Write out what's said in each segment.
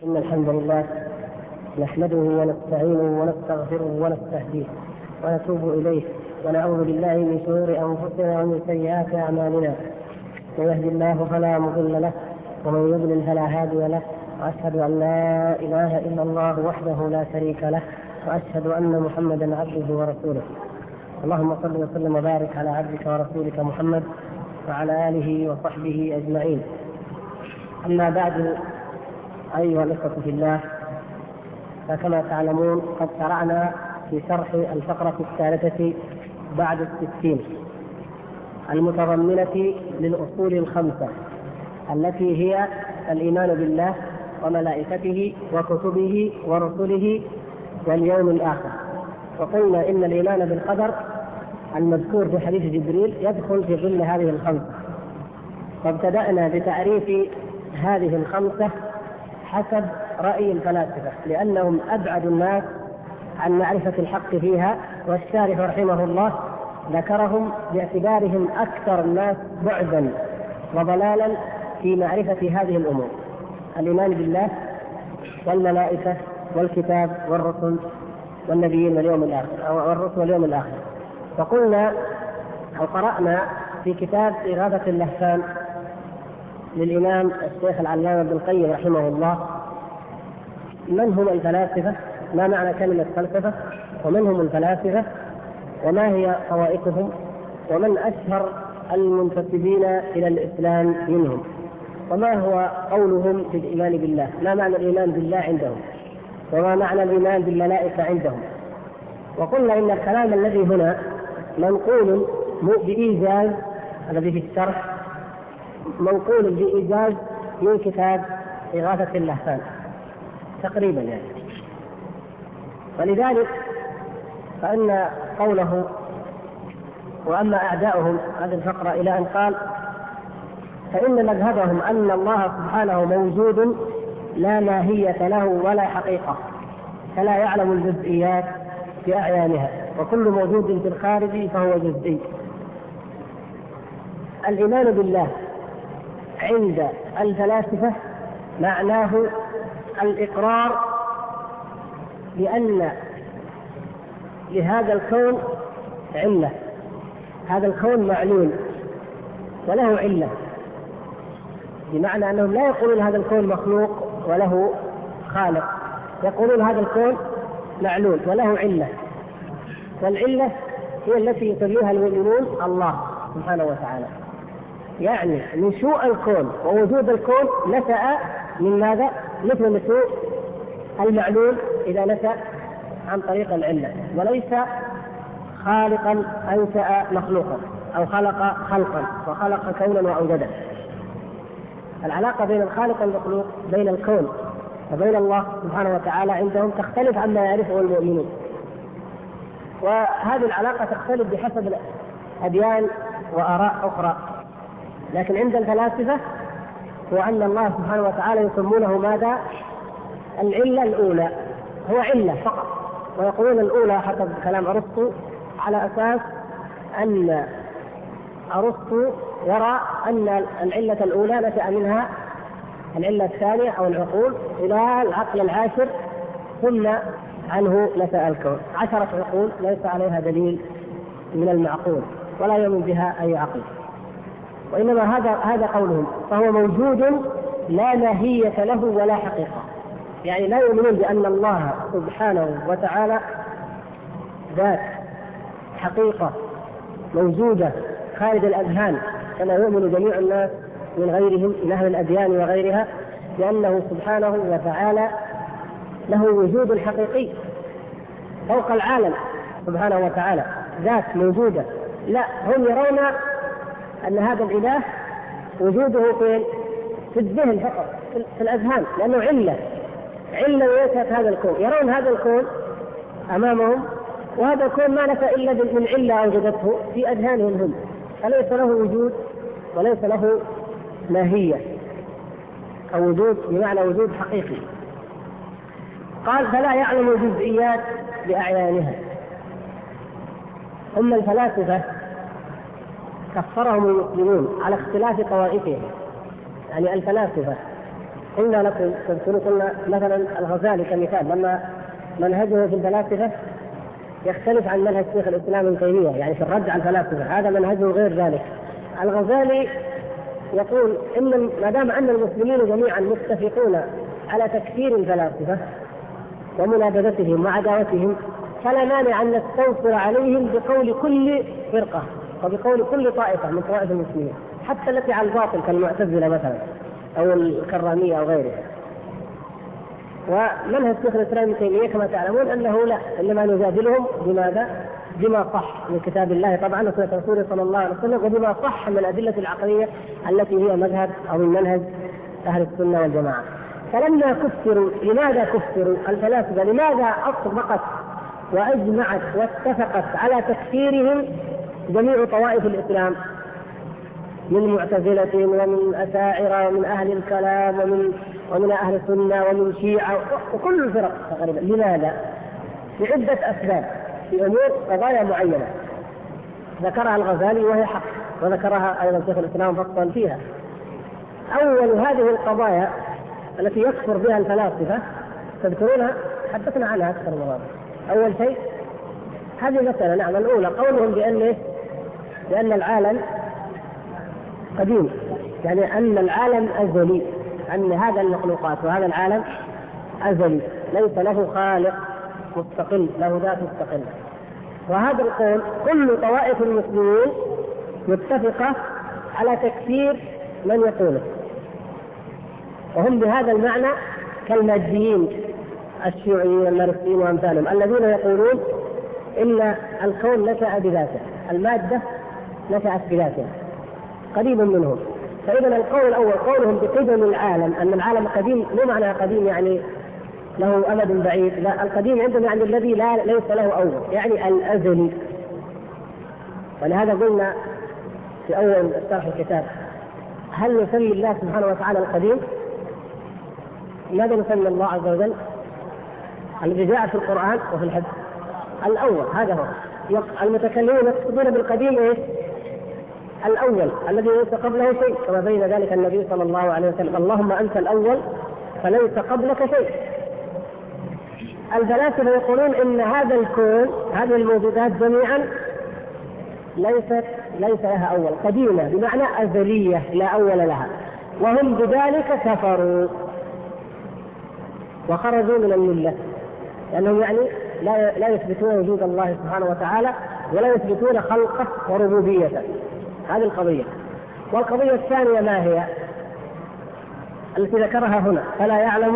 إن الحمد لله نحمده ونستعينه ونستغفره ونستهديه ونتوب إليه ونعوذ بالله من شرور أنفسنا ومن سيئات أعمالنا. من يهد الله فلا مضل له ومن يضلل فلا هادي له، وأشهد أن لا إله إلا الله وحده لا شريك له، وأشهد أن محمدا عبده ورسوله. اللهم صل وسلم وبارك على عبدك ورسولك محمد وعلى آله وصحبه أجمعين. أما بعد، أيها الإخوة في الله، فكما تعلمون قد شرعنا في شرح الفقرة الثالثة بعد 60 المتضمنة للأصول الخمسة التي هي الإيمان بالله وملائكته وكتبه ورسله واليوم الآخر. وقلنا إن الإيمان بالقدر المذكور في حديث جبريل يدخل في ضمن هذه الخمسة، وابتدأنا بتعريف هذه الخمسة حسب رأي الفلاسفة لأنهم أبعد الناس عن معرفة الحق فيها، والشارح رحمه الله ذكرهم باعتبارهم أكثر الناس بعدا وضلالا في معرفة هذه الأمور: الإيمان بالله والملائكة والكتاب والرسل والنبيين واليوم الآخر أو الرسل واليوم الآخر. فقلنا أو قرأنا في كتاب إغاثة اللهفان للإمام الشيخ العلامة ابن القيم رحمه الله من هم الفلاسفة، ما معنى كلمة فلسفة، ومن هم الفلاسفة، وما هي طوائفهم، ومن أشهر المنتسبين إلى الإسلام منهم، وما هو قولهم في الإيمان بالله، ما معنى الإيمان بالله عندهم، وما معنى الإيمان بالملائكة عندهم. وقلنا إن الكلام الذي هنا منقول بإيجاز، الذي في الشرح منقول بإيجاز من كتاب إغاثة اللهفان تقريبا يعني. ولذلك فإن قوله وأما أعداؤهم هذه الفقرة إلى أن قال فإن مذهبهم أن الله سبحانه موجود لا ماهية له ولا حقيقة، فلا يعلم الجزئيات بأعيانها، وكل موجود في الخارج فهو جزئي. الإيمان بالله عند الفلاسفة معناه الإقرار بأن لهذا الكون علة، هذا الكون معلول وله علة، بمعنى أنهم لا يقولون هذا الكون مخلوق وله خالق، يقولون هذا الكون معلول وله علة، والعلة هي التي يسميها المؤمنون الله سبحانه وتعالى. يعني نشوء الكون ووجود الكون نشأ من ماذا؟ مثل نشوء المعلول إذا نشأ عن طريق العلة، وليس خالقا أنشأ مخلوقا أو خلق خلقا وخلق كونا وأوجده. العلاقة بين الخالق والمخلوق، بين الكون وبين الله سبحانه وتعالى عندهم تختلف عما يعرفه المؤمنون، وهذه العلاقة تختلف بحسب الأديان وآراء أخرى. لكن عند الفلاسفة هو أن الله سبحانه وتعالى يسمونه ماذا؟ العلة الأولى، هو علة فقط، ويقولون الأولى حسب كلام أرسطو على أساس أن أرسطو يرى أن العلة الأولى نشأ منها العلة الثانية أو العقول إلى العقل العاشر، ثم عنه نشأ الكون. 10 عقول ليس عليها دليل من المعقول ولا يؤمن بها أي عقل، وإنما هذا قولهم، فهو موجود لا ماهية له ولا حقيقة. يعني لا يؤمنون بأن الله سبحانه وتعالى ذات حقيقة موجودة خارج الأذهان كما يؤمن جميع الناس من غيرهم من أهل الأديان وغيرها، لأنه سبحانه وتعالى له وجود حقيقي فوق العالم سبحانه وتعالى، ذات موجودة. لا، هم يرون أن هذا الإله وجوده في الذهن فقط، في الأذهان، لأنه علة ويشهد هذا الكون، يرون هذا الكون أمامهم، وهذا الكون ما نشأ إلا من علة أوجدته في أذهانهم هم، فليس له وجود وليس له ماهية أو وجود بمعنى وجود حقيقي. قال فلا يعلم الجزئيات بأعيانها. أما الفلاسفة كفرهم المسلمون على اختلاف طوائفهم، يعني الفلاسفة قلنا لكم تذكروا، قلنا مثلا الغزالي كمثال لما منهجه في الفلاسفة يختلف عن منهج شيخ الإسلام ابن تيمية، يعني في الرد على الفلاسفة هذا منهجه غير ذلك. الغزالي يقول إن ما دام أن المسلمين جميعا متفقون على تكفير الفلاسفة ومنابذتهم وعداوتهم فلا مانع أن نستنصر عليهم بقول كل فرقة وبقول كل طائفة من طوائف المسلمين، حتى التي على الباطل كالمعتزلة مثلا أو الكرامية أو غيره. ومنهج شيخ الإسلام ابن تيمية كما تعلمون أنه لا، إنما نجادلهم بماذا؟ بما صح من كتاب الله طبعا وسنة رسوله صلى الله عليه وسلم، وبما صح من الأدلة العقلية التي هي مذهب أو من منهج أهل السنة والجماعة. فلما كفروا، لماذا كفروا الفلاسفة؟ لماذا أطبقت وأجمعت واتفقت على تكفيرهم جميع طوائف الإسلام من معتزلة ومن أشاعرة ومن أهل الكلام ومن أهل السنة ومن شيعة وكل الفرق تقريبا؟ لماذا؟ لعدة أسباب في أمور قضايا معينة ذكرها الغزالي وهي حق، وذكرها أيضا شيخ الإسلام فصل فيها. أول هذه القضايا التي يكفر بها الفلاسفة تذكرونها، حدثنا عنها أكثر من مرة. أول شيء هذه مثلا، نعم، الأولى قولهم بأن العالم قديم، يعني أن العالم أزلي، أن هذا المخلوقات وهذا العالم أزلي ليس له خالق مستقل له ذات مستقلة. وهذا القول كل طوائف المسلمين متفقة على تكفير من يقوله، وهم بهذا المعنى كالماديين الشيوعيين الماركسيين وأمثالهم الذين يقولون إن الكون نشأ بذاته، المادة نشأت بذاتها، قريب منهم. فإذا القول الأول قولهم بقدم العالم، أن العالم قديم، مو معنى قديم يعني له أمد بعيد، لا، القديم عندهم يعني الذي ليس له أول، يعني الأزلي. ولهذا قلنا في أول شرح الكتاب هل نسمي الله سبحانه وتعالى القديم؟ ماذا نسمي الله عز وجل؟ الذي جاء في القرآن وفي الحديث الأول، هذا هو. المتكلمون يقصدون بالقديم إيه؟ الأول الذي ليس قبله شيء، كما بين ذلك النبي صلى الله عليه وسلم: اللهم أنت الأول فليس قبلك شيء. الفلاسفة يقولون إن هذا الكون، هذه الموجودات جميعا ليس لها أول، قديمة بمعنى أزلية لا أول لها، وهم بذلك كفروا وخرجوا من الملة، لأنهم يعني لا يثبتون وجود الله سبحانه وتعالى ولا يثبتون خلقه وربوبيته. هذه القضية. والقضية الثانية ما هي؟ التي ذكرها هنا: فلا يعلم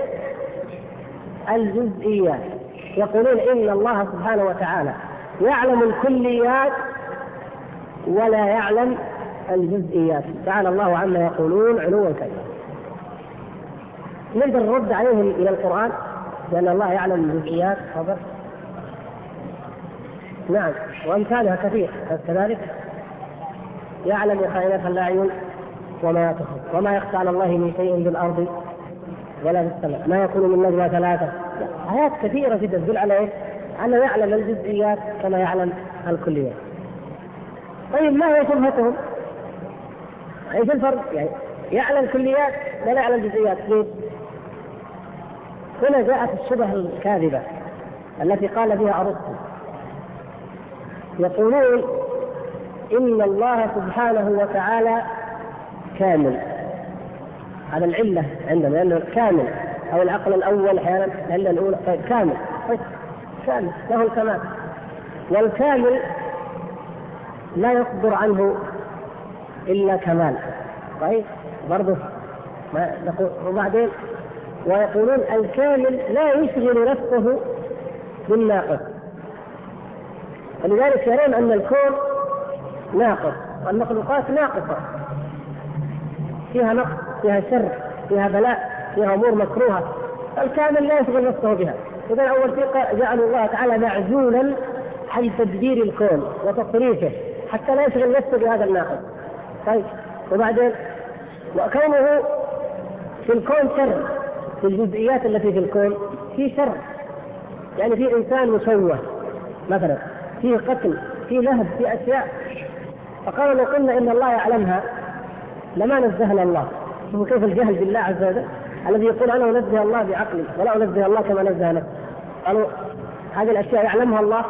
الجزئيات. يقولون إن الله سبحانه وتعالى يعلم الكليات ولا يعلم الجزئيات، تعالى الله عما يقولون علوا كبيرا. نقدر نرد عليهم إلى القرآن لأن الله يعلم الجزئيات، خبر نعم، وأمثالها كثير كذلك. يعلم خائنة الأعين وما تخفي وما يخفى على الله من شيء في الأرض ولا في السماء، ما يكون من نجوى ثلاثة. آيات كثيرة جدا تدل على إيه؟ أنه يعلم الجزئيات كما يعلم الكليات. طيب ما هي شبهتهم؟ ايش الفرق؟ يعني يعلم الكليات ولا يعلم الجزئيات. ليه؟ هنا جاءت الشبهة الكاذبة التي قال بها أرسطو. يقولون إن الله سبحانه وتعالى كامل، هذا العلة عندنا لأنه كامل، أو العقل الأول أحيانا العلة الأولى كامل، كامل له الكمال، والكامل لا يصدر عنه إلا كمال. طيب برضه وبعدين ويقولون الكامل لا يشغل نفسه بالناقص، ولذلك يرون أن الكون ناقص والمخلوقات ناقصة، فيها نقص، فيها شر، فيها بلاء، فيها أمور مكروهة، الكامل لا يشغل نفسه بها. إذا أول شيء جعل الله تعالى معزولا عن تدبير الكون وتصريفه حتى لا يشغل نفسه بهذا الناقص. طيب وبعدين وكونه في الكون شر، في الجزئيات التي في الكون في شر، يعني في إنسان مشوه مثلا، فيه قتل، فيه لهب، فيه أشياء. فقالوا لو قلنا إن الله يعلمها لما نزهنا الله. شوفوا كيف الجهل بالله عز وجل. الذي يقول أنا أنزه الله بعقلي ولا أنزه الله كما نزه نفسه. قالوا هذه الأشياء يعلمها الله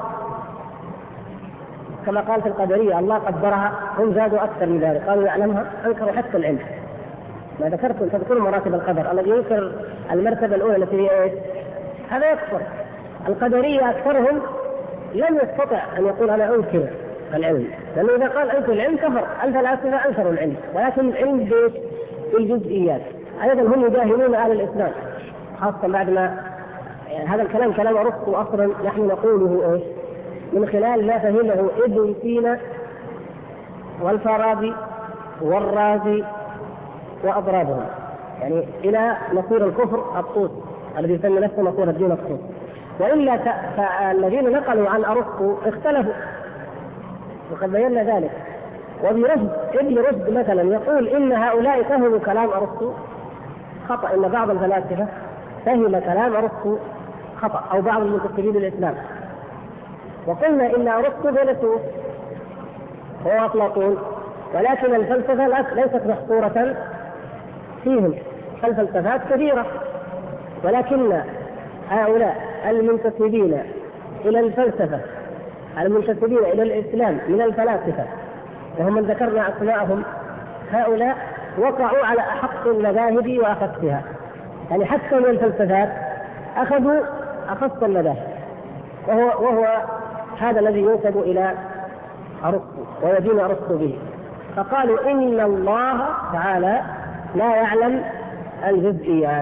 كما قال في القدرية الله قدرها، هم زادوا أكثر من ذلك قالوا يعلمها، أنكروا حتى العلم. ما تذكروا مراتب القدر، الذي ينكر المرتبة الأولى التي هي إيش؟ هذا يكفر. القدرية أكثرهم لم يستطع أن يقول أنا أنكر العلم، لأنه إذا قال أنكر العلم كفر. الفلاسفة أنكروا العلم، ولكن العلم بالجزئيات. أيضا هم يجاهلون أهل الإسلام، خاصة بعد ما هذا الكلام كلام أرسطو أصلا نحن نقوله إيش؟ من خلال ما فهمه ابن سينا والفارابي والرازي وأضرابهم، يعني إلى مصير الكفر الطوس الذي يسمى نفسه مصير الدين الطوس. وإلا فالذين نقلوا عن أرسطو اختلفوا، وقد بينا ذلك. وابن رشد مثلا يقول إن هؤلاء فهموا كلام أرسطو خطأ، إن بعض الفلاسفة فهم كلام أرسطو خطأ، أو بعض المنتسبين للإسلام. وقلنا إن أرسطو فيلسوف هو أفلاطون، ولكن الفلسفة ليست محصورة فيهم، الفلسفات كثيرة، ولكن هؤلاء المنتسبين إلى الفلسفة المنتسبين إلى الإسلام من الفلاسفة، وهم من ذكرنا أسماءهم، هؤلاء وقعوا على أحق المذاهب وأخصها، يعني حتى من الفلسفات أخذوا أخص المذاهب، وهو هذا الذي ينسب إلى أرسطو ويدين أرسطو به. فقالوا إن الله تعالى لا يعلم الجزئيات،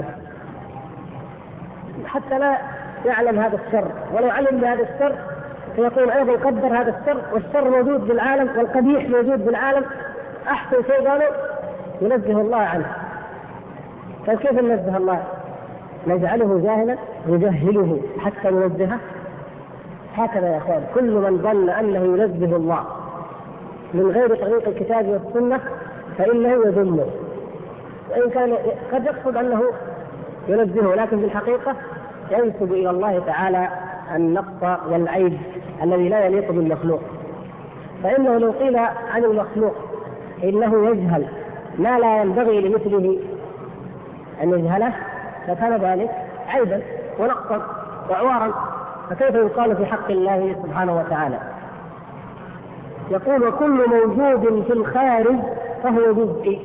حتى لا يعلم هذا الشر، ولو علم بهذا الشر فيقول أيضا قدر هذا الشر، والشر موجود في العالم والقبيح موجود في العالم، أحسن شيء قالوا ينزه الله عنه. فكيف ننزه الله؟ نجعله جاهلا نجهله حتى ننزهه؟ هكذا يا أخوان، كل من ظن أنه ينزه الله من غير طريق الكتاب والسنة فإنه يذمه، وإن كان قد يقصد أنه ينزهه، لكن في الحقيقة ينسب إلى الله تعالى النقص والعيب الذي لا يليق بالمخلوق. فإنه لو قيل عن المخلوق إنه يجهل ما لا ينبغي لمثله أن يجهله فكان ذلك عيبا ونقصا وعوارا، فكيف يقال في حق الله سبحانه وتعالى؟ يقول وكل موجود في الخارج فهو جزئي.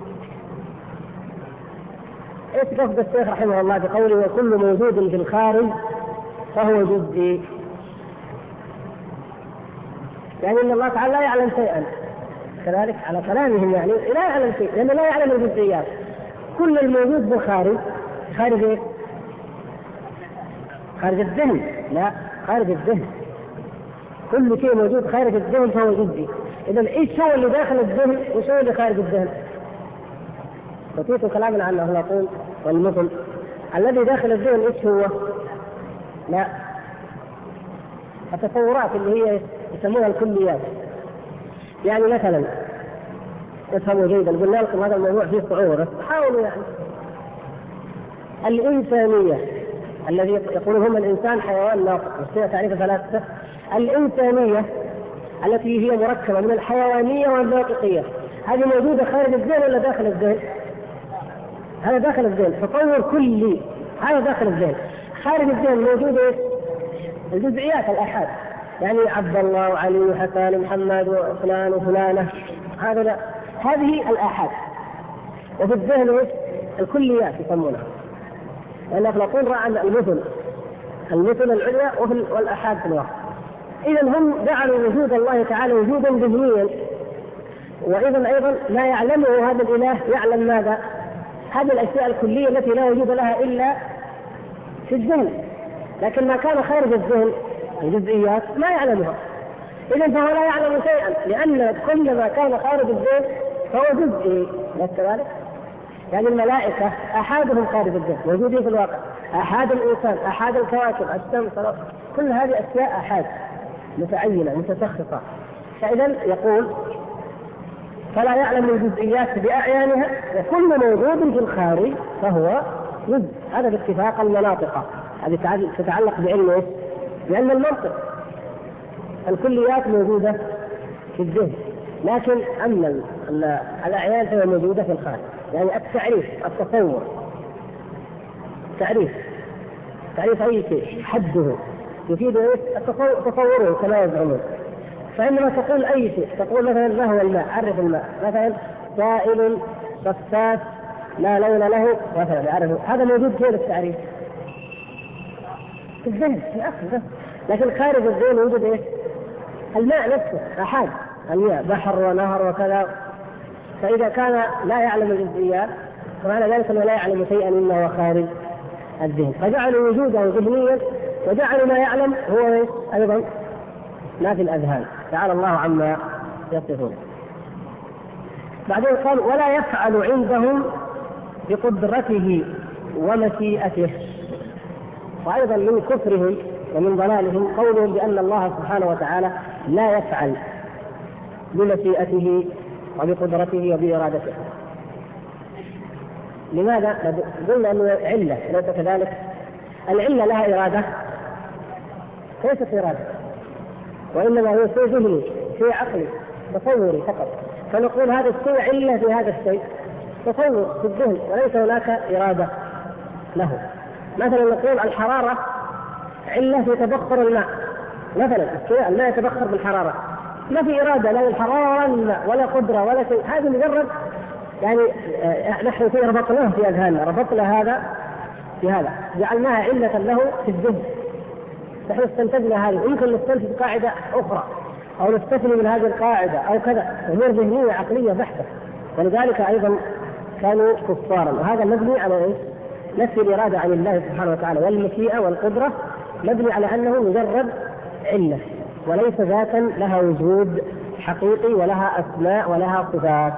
ايش قصد الشيخ رحمه الله بقوله وكل موجود في الخارج فهو جزئي؟ يعني ان الله تعالى لا يعلم شيئا، كذلك على كلامهم يعني لا يعلم شيء، لانه لا يعلم الجزئيات. كل الموجود في الخارج، خارج ايه؟ خارج الذهن؟ لا، خارج الذهن. كل شيء موجود خارج الذهن فهو جزئي. اذا ايش هو اللي داخل الذهن وش هو اللي خارج الذهن؟ بسيط كلامنا عن أفلاطون والمثل. الذي داخل الذهن ايش هو؟ لا، التصورات اللي هي يسمونها الكليات. يعني مثلا افهموا جيدا، قلنا لكم هذا الموضوع فيه صعوبة بس حاولوا. يعني الإنسانية الذي يقولون هم الإنسان حيوان ناطق، وش تعريف الفلاسفة؟ الإنسانية التي هي مركبة من الحيوانية والناطقية، هذه موجودة خارج الذهن ولا داخل الذهن؟ هذا داخل الذهن، تطور كلي، هذا داخل الذهن. خارج الذهن موجودة الجزئيات الآحاد، يعني عبد الله وعلي وحسان ومحمد وفلان وفلانة، هذه الآحاد. وفي الذهن الكليات يسمونها، لأن أفلاطون رأى المثل العليا والآحاد في الواقع. إذا هم جعلوا وجود الله تعالى وجودا ذهنيا، وإذا أيضا لا يعلمه هذا الإله يعلم ماذا؟ هذه الأشياء الكلية التي لا وجود لها إلا في الذهن، لكن ما كان خارج الذهن الجزئيات ما يعلمها. إذا فهو لا يعلم شيئا، لأن كل ما كان خارج الذهن فهو جزئي. كذلك يعني الملائكة أحادهم خارج الذهن موجودين في الواقع، أحاد الإنسان، أحاد الكواكب، الشمس، كل هذه أشياء أحاد متعينة متشخصة. فإذا يقول فلا يعلم الجزئيات بأعيانها، وكل موجود في الخارج فهو جزء. هذا باتفاق المناطق، هذه تتعلق بعلم لأن المنطق الكليات موجودة في الذهن، لكن أما الأعيان فهي موجودة في الخارج. يعني التعريف، التصور، تعريف أي شيء حده يفيد تصوره كما يزعمون. فإنما تقول أي شيء، تقول مثلا ما هو الماء، عرف الماء مثلا سائل شفاف لا لون له مثلا، يعرفه هذا موجود في التعريف في الذهن في العقل بس، لكن خارج الذهن يوجد ايش؟ الماء نفسه أحد الماء بحر ونهر وكذا. فإذا كان لا يعلم الجزئيات فمعنى ذلك أنه لا يعلم شيئا إلا هو خارج الذهن، فجعلوا وجوده ذهنيا وجعلوا ما يعلم هو أيضا ما في الأذهان، تعالى الله عما يصفون. بعدين قال ولا يفعل عندهم بقدرته ومشيئته. وأيضا من كفرهم ومن ضلالهم قولهم بأن الله سبحانه وتعالى لا يفعل بمشيئته وبقدرته وبإرادته. لماذا؟ قلنا أنه علة ليس كذلك. العلة لها إرادة؟ ليست إرادة، وإنما هو شيء ذهني شيء عقلي تصوري فقط. فنقول هذا الشيء علة في هذا الشيء تصور في الذهن وليس هناك إرادة له. مثلا نقول الحرارة علة في تبخر الماء، مثلا الشيء الماء يتبخر بالحرارة، ما في إرادة لا للحرارة ولا قدرة ولا شيء، هذا مجرد يعني نحن فيه ربطناه في أذهاننا، ربطنا هذا في هذا جعلناها علة له في الذهن. نحن استنتجنا هذه، يمكن نستنتج قاعدة أخرى أو نستثني من هذه القاعدة أو كذا، أمور ذهنية عقلية بحتة. ولذلك أيضا كانوا كفارا. وهذا مبني على إيش؟ نفي الإرادة عن الله سبحانه وتعالى، والمشيئة والقدرة مبني على أنه مجرد علة وليس ذاتا لها وجود حقيقي ولها أسماء ولها صفات.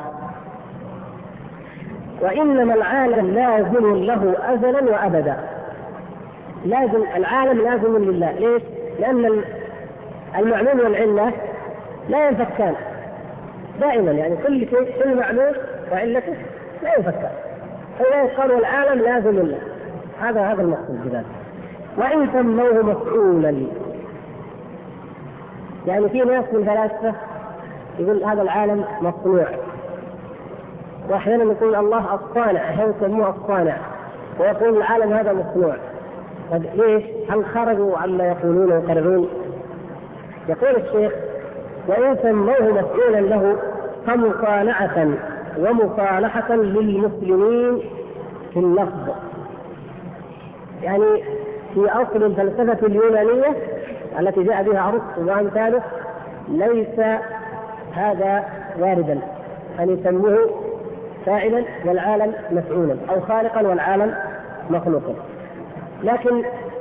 وإنما العالم لازم له أزلا وأبدا. لازم العالم لازم لله. ليش؟ لأن المعلوم والعلة لا ينفكان دائما، يعني كل شيء كل معلوم وعلته لا ينفكان، فلا يقال العالم لازم لله. هذا المقصود بذلك. وإن سموه مفعولا، يعني في ناس من الفلاسفة يقول هذا العالم مصنوع، وأحيانا يقول الله الصانع، أحيانا يسموه الصانع، ويقول العالم هذا مصنوع. ليش؟ هل خرجوا عما يقولون ويقررون؟ يقول الشيخ وإن سموه مفعولا له فمصانعة ومصالحة للمسلمين في اللفظ. يعني في أصل الفلسفة اليونانية التي جاء بها أرسطو وأمثاله ليس هذا واردا أن يسموه فاعلا والعالم مفعولا أو خالقا والعالم مخلوقا. لكن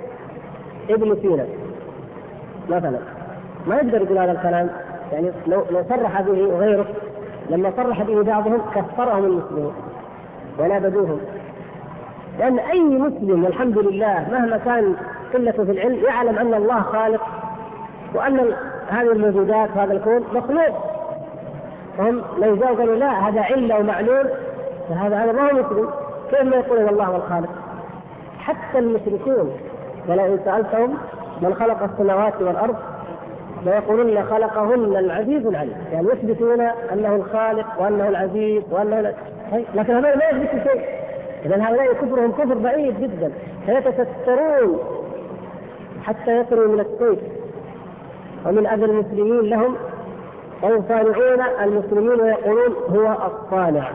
ابن سينا مثلا ما يقدر يقول هذا الكلام، يعني لو صرح به وغيره، لما صرح به بعضهم كفرهم المسلمين ونابذوهم. لأن أي مسلم والحمد لله مهما كان قلته في العلم يعلم أن الله خالق وأن هذه الموجودات هذا الكون مخلوق. فهم لو جاءوا قالوا لا هذا علة ومعلول فهذا ما هو مسلم. كيف ما يقولون الله هو الخالق؟ حتى المشركون ولو سألتهم من خلق السماوات والأرض ليقولون خلقهن العزيز العليم، يعني يثبتون أنه الخالق وأنه العزيز وأنه لكن هذا لا يثبت شيء. إذن هؤلاء كفرهم كفر بعيد جدا، فيتسترون حتى يصلوا من السيف ومن أذى المسلمين لهم، ويصانعون المسلمين ويقولون هو الصانع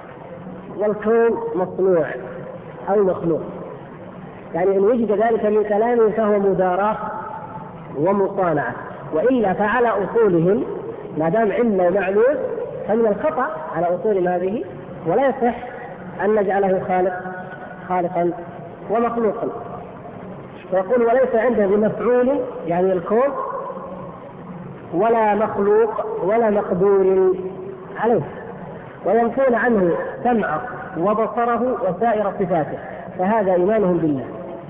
والكون مصنوع أو مخلوق. يعني إن وجد ذلك من كلامه فهو مداراة ومصانعة، وإلا فعلى أصولهم ما دام علة ومعلول فمن الخطأ على أصول هذه، ولا يصح أن نجعله خالقا ومخلوقا. ويقول وليس عنده بمفعول يعني الكون ولا مخلوق ولا مقدور عليه، وينفون عنه سمعه وبصره وسائر صفاته، فهذا إيمانهم بالله.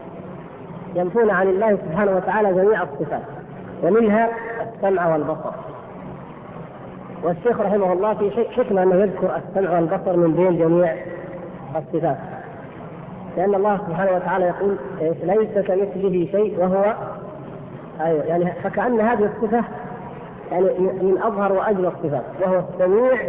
ينفون عن الله سبحانه وتعالى جميع الصفات ومنها السمع والبصر. والشيخ رحمه الله في حكمة أنه يذكر السمع والبصر من بين جميع الصفات، لأن الله سبحانه وتعالى يقول ليس كمثله شيء وهو يعني فكأن هذه الصفة يعني من أظهر وأجل الصفات، وهو السميع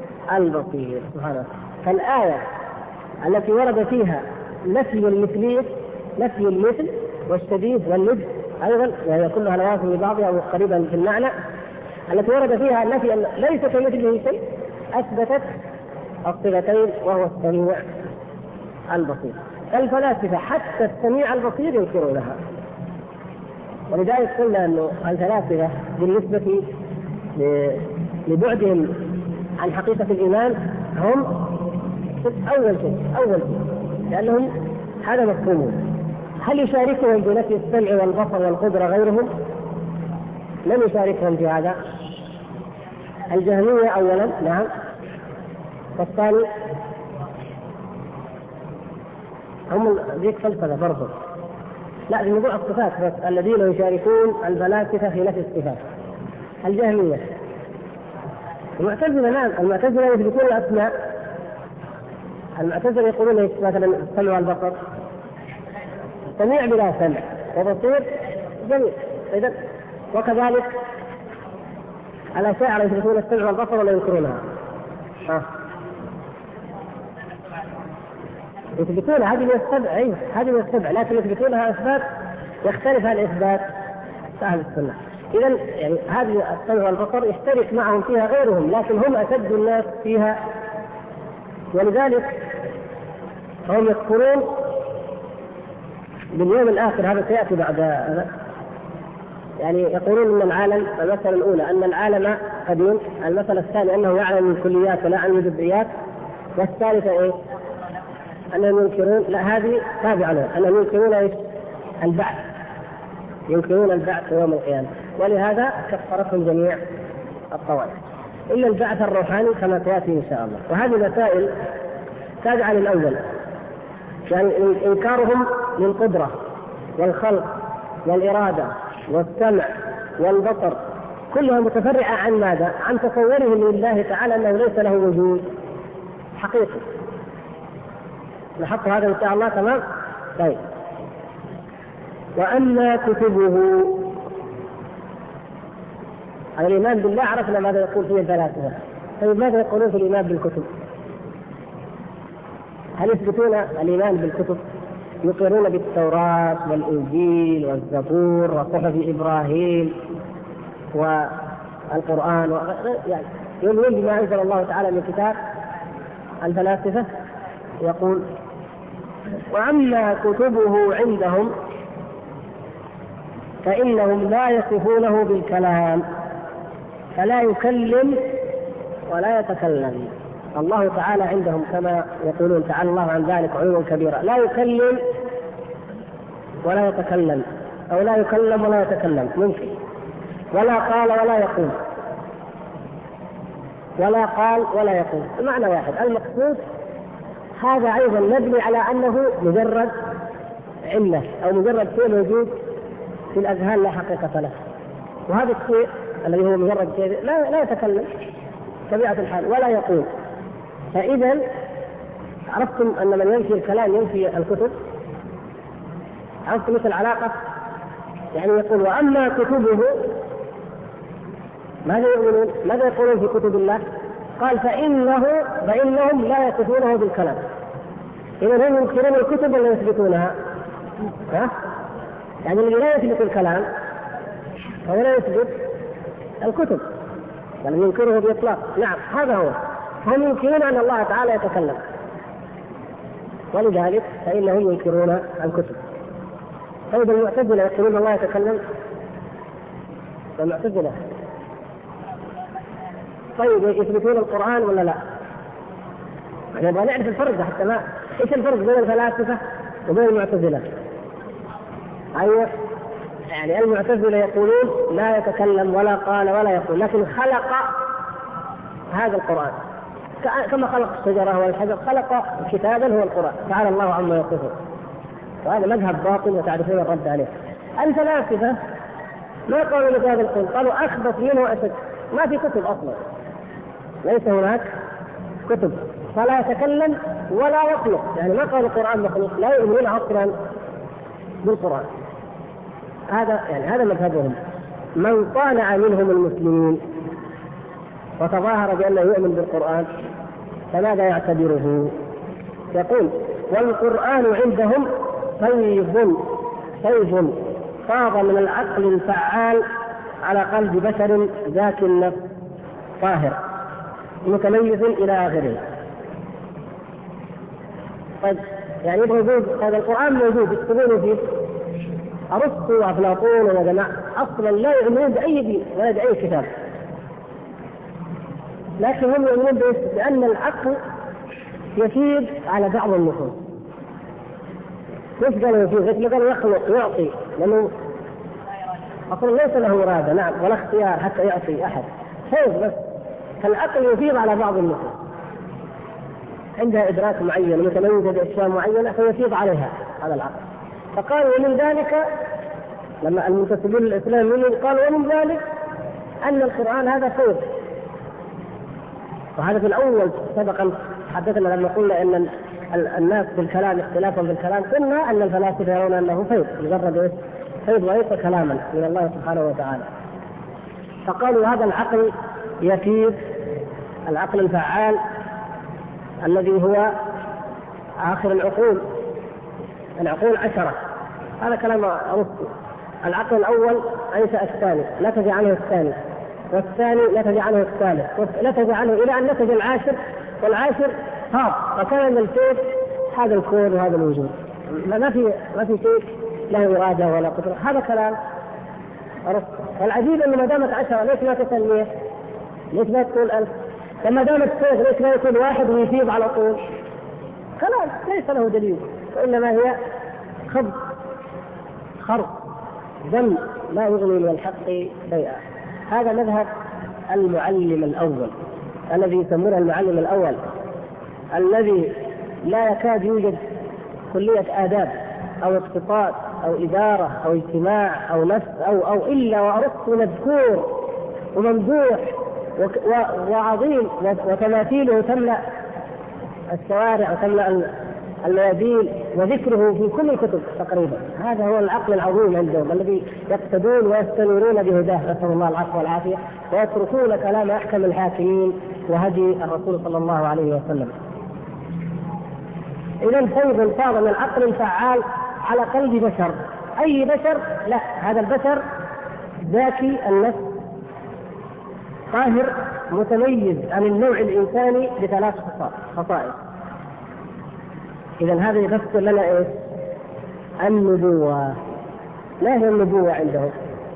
البصير سبحانه. فالآية التي ورد فيها نفي المثلية نفي المثل والشبيه والند أيضا، وهي كلها نوافل لبعضها أو قريبا في المعنى، التي ورد فيها النفي أن ليس كمثله شيء، أثبتت الصفتين وهو السميع البصير. الفلاسفة حتى السميع البصير ينكرونها، ولذلك قلنا أن الفلاسفة بالنسبة لبعدهم عن حقيقة الإيمان هم أول شيء لأنهم هذا مفهومهم. هل يشاركهم بنفي السمع والبصر والقدرة غيرهم؟ لم يشاركهم في هذا. الجهمية أولا، نعم، والثاني هم ذيك فلسفة برضه، لا في موضوع الصفات بس الذين يشاركون الفلاسفة في نفي الصفات. الجهمية، المعتزلة، نعم، المعتزلة يثبتون الأسماء. المعتزلة يقولون ايش مثلا السمع والبصر؟ سميع بلا سمع وبصير جميع. إذا وكذلك الأشاعرة يثبتون السمع والبصر ولا ينكرونها؟ يثبتون هذه من السبع، أيوه هذه من السبع، لكن يثبتونها إثبات يختلف عن إثبات أهل السنة. إذا يعني هذه السمع والبصر يشترك معهم فيها غيرهم، لكن هم أشد الناس فيها، ولذلك هم يذكرون باليوم الآخر. هذا سيأتي بعد هذا. يعني يقولون أن العالم، المسألة الأولى أن العالم قديم، المسألة الثانية أنه يعلم الكليات ولا يعلم الجزئيات، والثالثة إيه؟ أنهم ينكرون، لا هذه تابعة له، أنهم ينكرون إيش؟ البعث، ينكرون البعث يوم القيامة، ولهذا كفرتهم جميع الطوائف إلا البعث الروحاني كما سيأتي إن شاء الله. وهذه مسائل تابعة للأول، يعني إنكارهم للقدرة والخلق والإرادة والسمع والبصر كلها متفرعة عن ماذا؟ عن تصورهم لله تعالى أنه ليس له وجود حقيقي. نحط هذا إن شاء الله، تمام؟ طيب. وأما كتبه، الإيمان بالله عرفنا ماذا يقول فيه الفلاسفة. طيب ماذا يقولون في الإيمان بالكتب؟ هل يثبتون الإيمان بالكتب؟ يقرون بالتوراة والإنجيل والزبور وصحف إبراهيم والقرآن يعني يؤمنون بما أنزل الله تعالى من كتاب. الفلاسفة يقول: وأما كتبه عندهم فإنهم لا يصفونه بالكلام، فلا يكلم ولا يتكلم. الله تعالى عندهم كما يقولون تعالى الله عن ذلك علوا كبيرا، لا يكلم ولا يتكلم، أو لا يكلم ولا يتكلم ممكن، ولا قال ولا يقول، ولا قال ولا يقول، المعنى واحد. المقصود هذا أيضا مبني على أنه مجرد علة أو مجرد شيء موجود في الأذهان لا حقيقة له، وهذا الشيء الذي هو مجرد شيء لا يتكلم طبيعة الحال ولا يقول. فإذا عرفتم أن من ينفي الكلام ينفي الكتب. عرفتم مثل العلاقة؟ يعني يقول: وأما كتبه، ماذا يؤمنون؟ ماذا يقولون في كتب الله؟ قال: فإنهم لا يصفونه بالكلام. إذا هم ينكرون الكتب ولا يثبتونها؟ يعني الذي لا يثبت الكلام هو لا يثبت الكتب، يعني ينكره بإطلاق. نعم هذا هو، هم ينكرون أن الله تعالى يتكلم، ولذلك فإنهم ينكرون الكتب. طيب المعتزلة يقولون الله يتكلم، المعتزلة طيب يثبتون القرآن ولا لا؟ نبغى نعرف الفرق حتى ما ايش الفرق بين الفلاسفة وبين المعتزلة. أيوة، يعني المعتزلة يقولون لا يتكلم ولا قال ولا يقول، لكن خلق هذا القرآن كما خلق الشجرة والحجر، خلق كتابا هو القرآن، تعالى الله عما يصفون. وهذا مذهب باطل وتعرفون الرد عليه. الفلاسفة ما قالوا بهذا القول، قالوا أخبث منه وأشد، ما في كتب أصلا، ليس هناك كتب، فلا يتكلم ولا يخلق، يعني ما قالوا القرآن مخلوق، لا يؤمنون أصلا بالقرآن. هذا مذهبهم. من طالع منهم المسلمين وتظاهر بأنه يؤمن بالقرآن فماذا يعتبره؟ يقول: والقرآن عندهم فيض فاض من العقل الفعال على قلب بشر ذات النفس طاهر متميز إلى آخره. طيب يعني موجود هذا القرآن موجود يكتبون فيه أرسطو وأفلاطون وجماعة أصلا لا يؤمنون بأي دين ولا بأي كتاب، لكن هم يؤمنون بأن العقل يفيد على بعض النصوص. ليش قالوا يفيد؟ ليش قالوا يخلق يعطي؟ لأنه أصلا ليس له إرادة نعم ولا اختيار حتى يعطي أحد فيض بس، فالعقل يفيد على بعض النصوص عندها إدراك معين متميزة بأشياء معينة فيفيض عليها هذا العقل. فقالوا ومن ذلك لما المنتسبون للإسلام قالوا ومن ذلك أن القرآن هذا فيض. وهذا في الأول سبقا حدثنا لما قلنا أن الناس بالكلام اختلافا بالكلام قلنا أن الفلاسفة يرون أنه فيض مجرد فيض وليس كلاما من الله سبحانه وتعالى. فقالوا هذا العقل يفيض العقل الفعال الذي هو آخر العقول 10. هذا كلام أرسطو. العقل الأول أنشأ الثاني نتج عنه الثاني والثاني نتج عنه الثالث نتج عنه إلى أن نتج العاشر والعاشر هاب فكان من الفيض هذا الكون وهذا الوجود. ما في شيء له إرادة ولا قدرة. هذا كلام أرسطو. والعجيب أنه ما دامت 10 ليش ما تسميه؟ ليش ما تقول 1000؟ لما دامت فيض ليش ما يكون واحد ويفيض على طول؟ كلام ليس له دليل وإنما هي خرق دم لا يغني من الحق شيئا. هذا مذهب المعلم الأول الذي يسمونه المعلم الأول الذي لا يكاد يوجد كلية آداب أو اقتصاد أو إدارة أو اجتماع أو نفس أو إلا وأرسطو مذكور وممدوح وعظيم وتماثيله تملأ الشوارع وتملأ الميادين وذكره في كل الكتب تقريبا. هذا هو العقل العظيم عندهم الذي يقتدون ويستنيرون بهداه نسأل الله العفو والعافية ويتركون كلام أحكم الحاكمين وهدي الرسول صلى الله عليه وسلم. إذا فيض فاض من العقل الفعال على قلب بشر. أي بشر؟ لا، هذا البشر ذكي النفس طاهر متميز عن النوع الإنساني ب3 خصائص. إذا هذا يفسر لنا إيه؟ النبوة. ما هي النبوة عندهم؟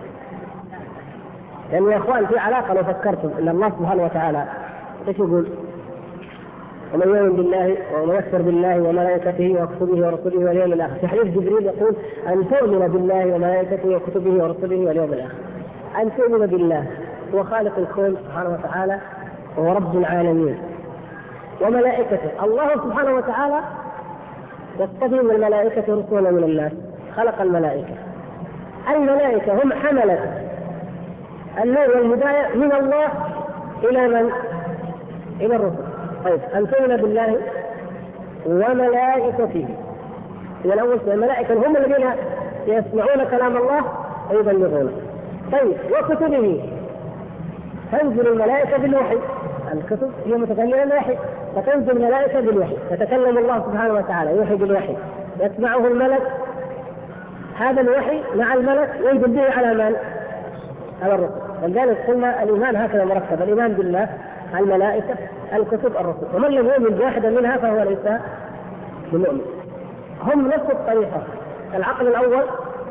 يعني يا إخوان في علاقة لو فكرتم أن الله سبحانه وتعالى إيش يقول؟ ومن يؤمن بالله ومن يكفر بالله وملائكته وكتبه ورسله واليوم الآخر. في حديث جبريل يقول أن تؤمن بالله وملائكته وكتبه ورسله واليوم الآخر. أن تؤمن بالله هو خالق الكون سبحانه وتعالى وهو رب العالمين وملائكته. الله سبحانه وتعالى يصطفي من الملائكة رسولا من الناس. خلق الملائكة. الملائكة هم حملة النور والهداية من الله إلى من؟ إلى الرسل. طيب أن تؤمن بالله وملائكته. إذا الأول الملائكة هم الذين يسمعون كلام الله ويبلغونه. طيب وكتبه تنزل الملائكة بالوحي. الكتب هي متكلمة بالوحي فتنزل الملائكة بالوحي تتكلم الله سبحانه وتعالى يوحي بالوحي يسمعه الملك. هذا الوحي مع الملك ينزل به على من؟ على الرسل. ولذلك قلنا الإيمان هكذا مركب: الإيمان بالله، الملائكة، الكتب، الرسل. ومن لم يؤمن بواحدة منها فهو ليس بمؤمن. هم نفس الطريقة. العقل الأول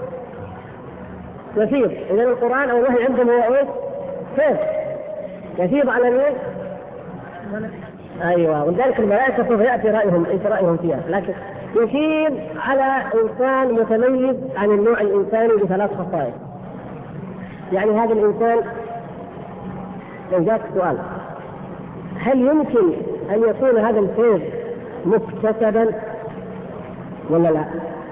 يفيض. إذا القرآن أو الوحي عندهم هو إيه؟ كيف يفيض على مين؟ أيوة. ولذلك الملائكة سوف يأتي رأيهم فيها، لكن يفيض على إنسان متميز عن النوع الإنساني ب3 خصائص. يعني هذا الإنسان لو جاءك سؤال هل يمكن أن يكون هذا الفيض مكتسبا ولا لا؟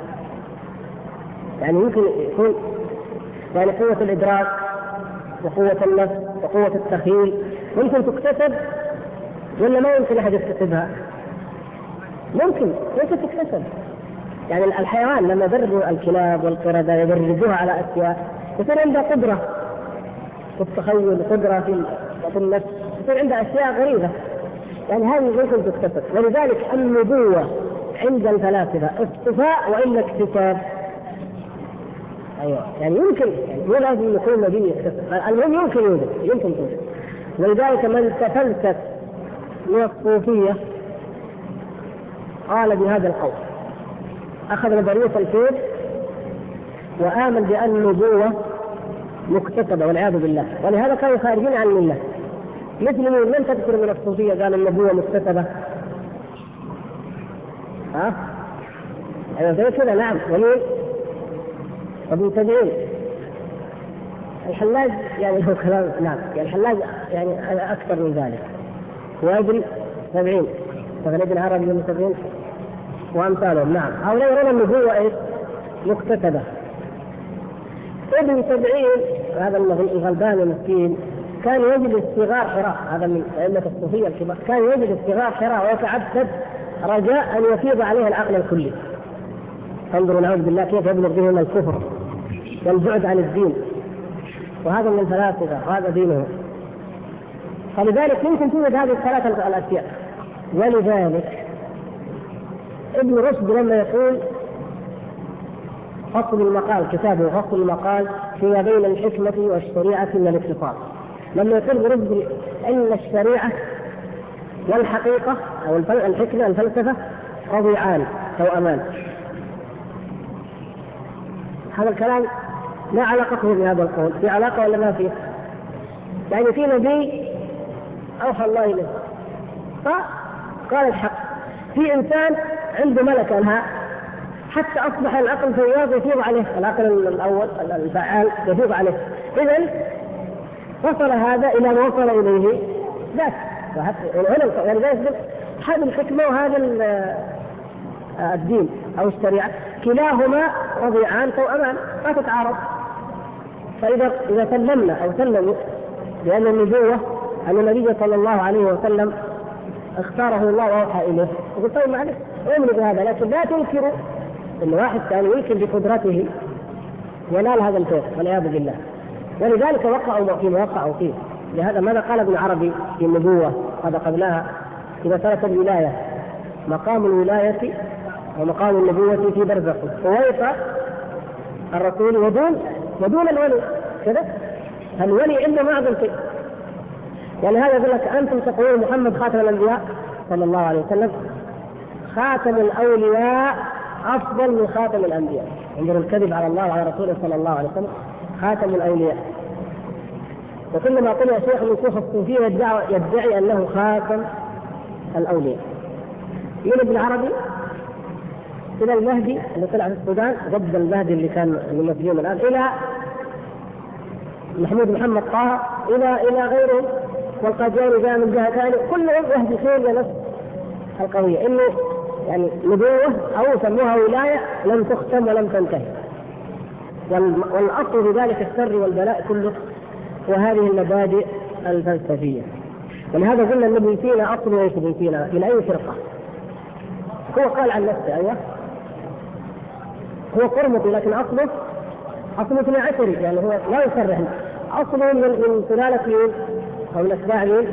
يعني يمكن يكون يعني قوة الإدراك وقوة النفس وقوة التخيل ممكن تكتسب ولا ما يمكن أحد يكتسبها؟ ممكن تكتسب. يعني الحيوان لما يدربوا الكلاب والقردة يدربوها على أشياء يصير عندها قدرة في التخيل، قدرة في النفس، يصير عندها أشياء غريبة. يعني هذه ممكن تكتسب. ولذلك النبوة عند الفلاسفة اصطفاء وإلا اكتساب؟ أيوة، يعني يمكن، يعني مو لازم يكون نبي يكتسب، المهم يمكن يوجد، يمكن توجد. ولذلك من تفلسف من الصوفية قال بهذا القول، أخذ نظرية الكيف وآمن بأن النبوة مكتسبة والعياذ بالله، ولهذا كانوا خارجين عن الملة. مثل من تذكر من الصوفية قال النبوة مكتسبة؟ أيوة زي كذا، نعم. ومين؟ ابن تبعين. الحلاج يعني هو كلام، نعم، يعني الحلاج يعني أكثر من ذلك، وابن تبعين، ابن عربي بن تبعين وأمثالهم. نعم، هؤلاء يرون النبوة إيه؟ مكتسبة. ابن تبعين هذا الغلبان المسكين كان يجد استغار حراء، هذا من أئمة الصوفية الكبار، كان يجد استغار حراء ويتعبد رجاء أن يفيض عليه العقل الكلي. انظروا نعوذ بالله كيف يبلغ بهم الكفر والبعد عن الدين، وهذا من الفلاسفة وهذا دينه. فلذلك يمكن توجد هذه الثلاثة الأشياء. ولذلك ابن رشد لما يقول فصل المقال، كتابه فصل المقال فيما بين الحكمة والشريعة من الاتصال، لما يقول ابن رشد أن الشريعة والحقيقة أو الحكمة الفلسفة رضيعان توأمان، هذا الكلام لا علاقة بهذا القول، في علاقة ولا ما فيه؟ يعني في نبي أوحى الله إليه فقال الحق، في إنسان عنده ملكة أنها حتى أصبح العقل فياض يفيض عليه، العقل الأول الفعال يفيض عليه. إذن وصل هذا إلى ما وصل إليه ذات، ولذلك هذه الحكمة وهذا الدين أو الشريعة كلاهما رضيعان توأمان ما تتعارض. فإذا سلمنا أو سلموا بأن النبوة أن النبي صلى الله عليه وسلم اختاره الله وأوحى إليه، يقول طيب معلش أؤمن بهذا، لكن لا تنكروا أن واحد ثاني يمكن بقدرته ينال هذا الفيض والعياذ بالله. ولذلك وقعوا فيه. لهذا ماذا قال ابن عربي في النبوة؟ هذا قبلها إذا ثبت الولاية، مقام الولاية ومقام النبوة في برزخ فويق الرسول ودون الولي كذا، الولي عنده ما أعظم شيء. ولهذا يقول لك أنتم تقولون محمد خاتم الأنبياء صلى الله عليه وسلم، خاتم الأولياء أفضل من خاتم الأنبياء. انظروا الكذب على الله وعلى رسوله صلى الله عليه وسلم، خاتم الأولياء. وكلما طلع شيخ من شيوخ الصوفية يدعي أنه خاتم الأولياء. من ابن عربي إلى المهدي اللي طلع في السودان ضد المهدي اللي كان المسجون الآن، إلى محمد طه، إلى غيرهم، والقادياني جاء من جهة ثانية، كلهم يهدي خير لنفس القوية، إنه يعني نبوة أو سموها ولاية لم تختم ولم تنتهي، والأصل في ذلك الشر والبلاء كله وهذه المبادئ الفلسفية. ولهذا قلنا النبي فينا أصل وليس فينا من أي فرقة. هو قال عن نفسه أيوه هو قرمطي، لكن أصله 12، يعني هو لا يصرح أصله من سلالة مين أو من أتباع مين؟